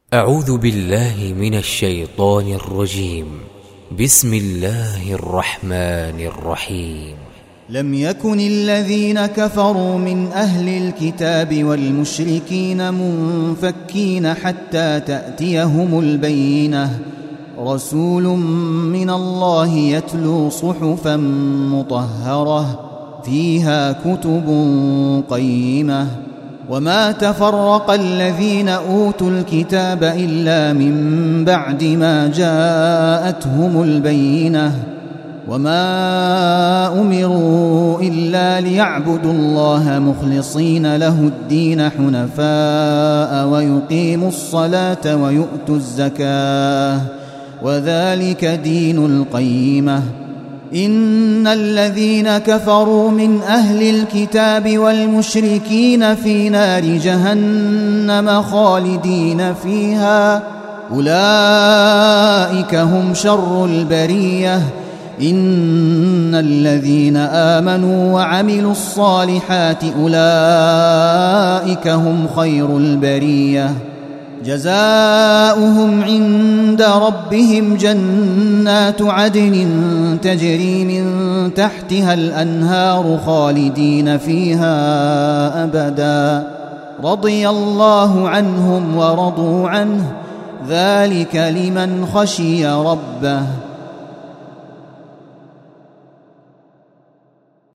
أعوذ بالله من الشيطان الرجيم. بسم الله الرحمن الرحيم. لم يكن الذين كفروا من أهل الكتاب والمشركين منفكين حتى تأتيهم البينة، رسول من الله يتلو صحفا مطهرة فيها كتب قيمة. وما تفرق الذين أوتوا الكتاب إلا من بعد ما جاءتهم البينة، وما أمروا إلا ليعبدوا الله مخلصين له الدين حنفاء ويقيموا الصلاة ويؤتوا الزكاة وذلك دين القيمة. إن الذين كفروا من أهل الكتاب والمشركين في نار جهنم خالدين فيها، أولئك هم شر البرية. إن الذين آمنوا وعملوا الصالحات أولئك هم خير البرية. جزاؤهم عند ربهم جنات عدن تجري من تحتها الأنهار خالدين فيها أبدا، رضي الله عنهم ورضوا عنه، ذلك لمن خشي ربه.